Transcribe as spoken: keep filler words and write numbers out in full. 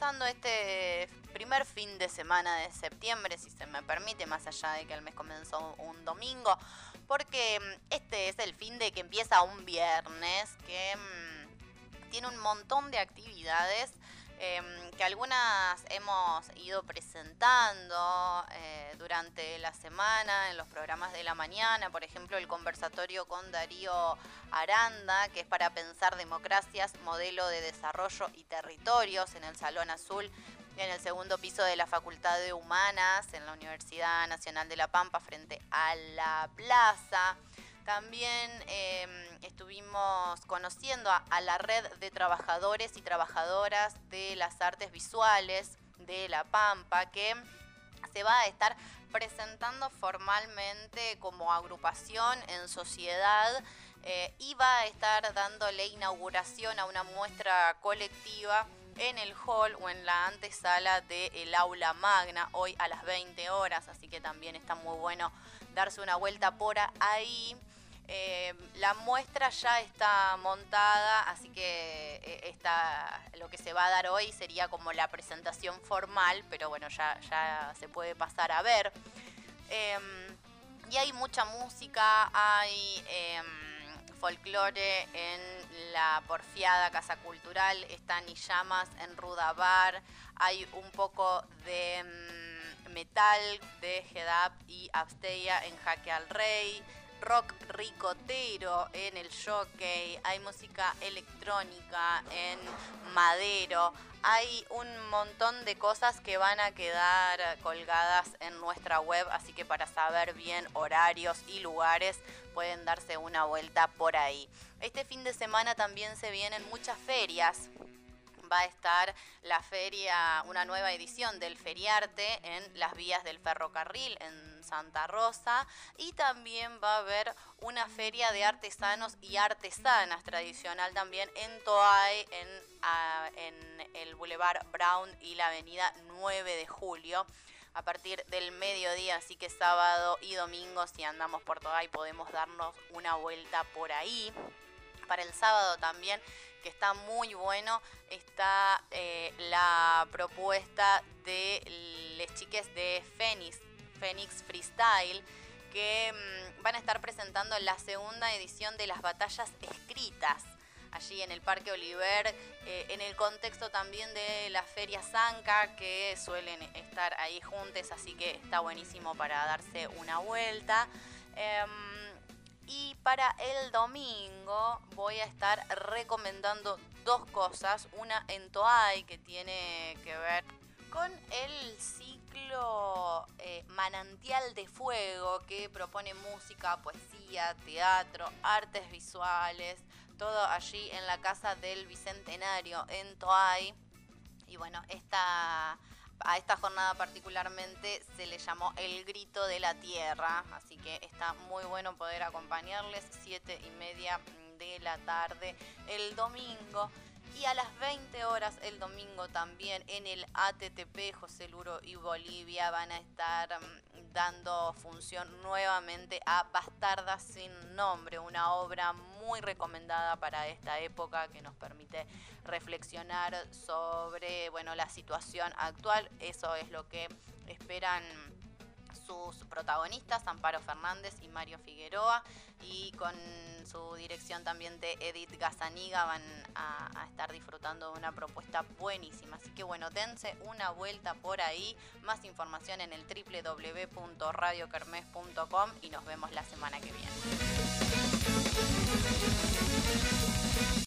pasando este primer fin de semana de septiembre, si se me permite, más allá de que el mes comenzó un domingo, porque este es el fin de que empieza un viernes, que mmm, tiene un montón de actividades eh, que algunas hemos ido presentando eh, durante la semana en los programas de la mañana. Por ejemplo, el conversatorio con Darío Aranda, que es para pensar democracias, modelo de desarrollo y territorios, en el Salón Azul, en el segundo piso de la Facultad de Humanas, en la Universidad Nacional de La Pampa, frente a la plaza. También eh, estuvimos conociendo a, a la red de trabajadores y trabajadoras de las artes visuales de La Pampa, que se va a estar presentando formalmente como agrupación en sociedad eh, y va a estar dándole inauguración a una muestra colectiva en el hall o en la antesala del Aula Magna, hoy a las veinte horas, así que también está muy bueno darse una vuelta por ahí. Eh, la muestra ya está montada, así que eh, está, lo que se va a dar hoy sería como la presentación formal, pero bueno, ya, ya se puede pasar a ver. Eh, y hay mucha música, hay eh, folclore en la porfiada Casa Cultural, están y llamas en Ruda Bar, hay un poco de um, metal de Hedap y Absteia en Jaque al Rey, rock ricotero en el Jockey, hay música electrónica en Madero, hay un montón de cosas que van a quedar colgadas en nuestra web, así que para saber bien horarios y lugares pueden darse una vuelta por ahí. Este fin de semana también se vienen muchas ferias. Va a estar la feria, una nueva edición del Feriarte en las vías del ferrocarril en Santa Rosa, y también va a haber una feria de artesanos y artesanas tradicional también en Toay, en, a, en el Boulevard Brown y la avenida nueve de julio. A partir del mediodía, así que sábado y domingo, si andamos por Toay, podemos darnos una vuelta por ahí. Para el sábado también, que está muy bueno, está eh, la propuesta de les chiques de Fénix, Fénix Freestyle, que mmm, van a estar presentando la segunda edición de las batallas escritas, allí en el Parque Oliver, eh, en el contexto también de la Feria Zanca, que suelen estar ahí juntos, así que está buenísimo para darse una vuelta. Eh, Y para el domingo voy a estar recomendando dos cosas. Una en Toay, que tiene que ver con el ciclo eh, Manantial de Fuego, que propone música, poesía, teatro, artes visuales, todo allí en la Casa del Bicentenario en Toay. Y bueno, esta... a esta jornada particularmente se le llamó El Grito de la Tierra, así que está muy bueno poder acompañarles, siete y media de la tarde el domingo. Y a las veinte horas el domingo también en el A T T P José Luro y Bolivia van a estar um, dando función nuevamente a Bastardas sin Nombre, una obra muy recomendada para esta época que nos permite reflexionar sobre, bueno, la situación actual. Eso es lo que esperan sus protagonistas, Amparo Fernández y Mario Figueroa, y con su dirección también de Edith Gazzaniga van a, a estar disfrutando de una propuesta buenísima. Así que bueno, dense una vuelta por ahí. Más información en el doble u doble u doble u punto radio kermés punto com y nos vemos la semana que viene.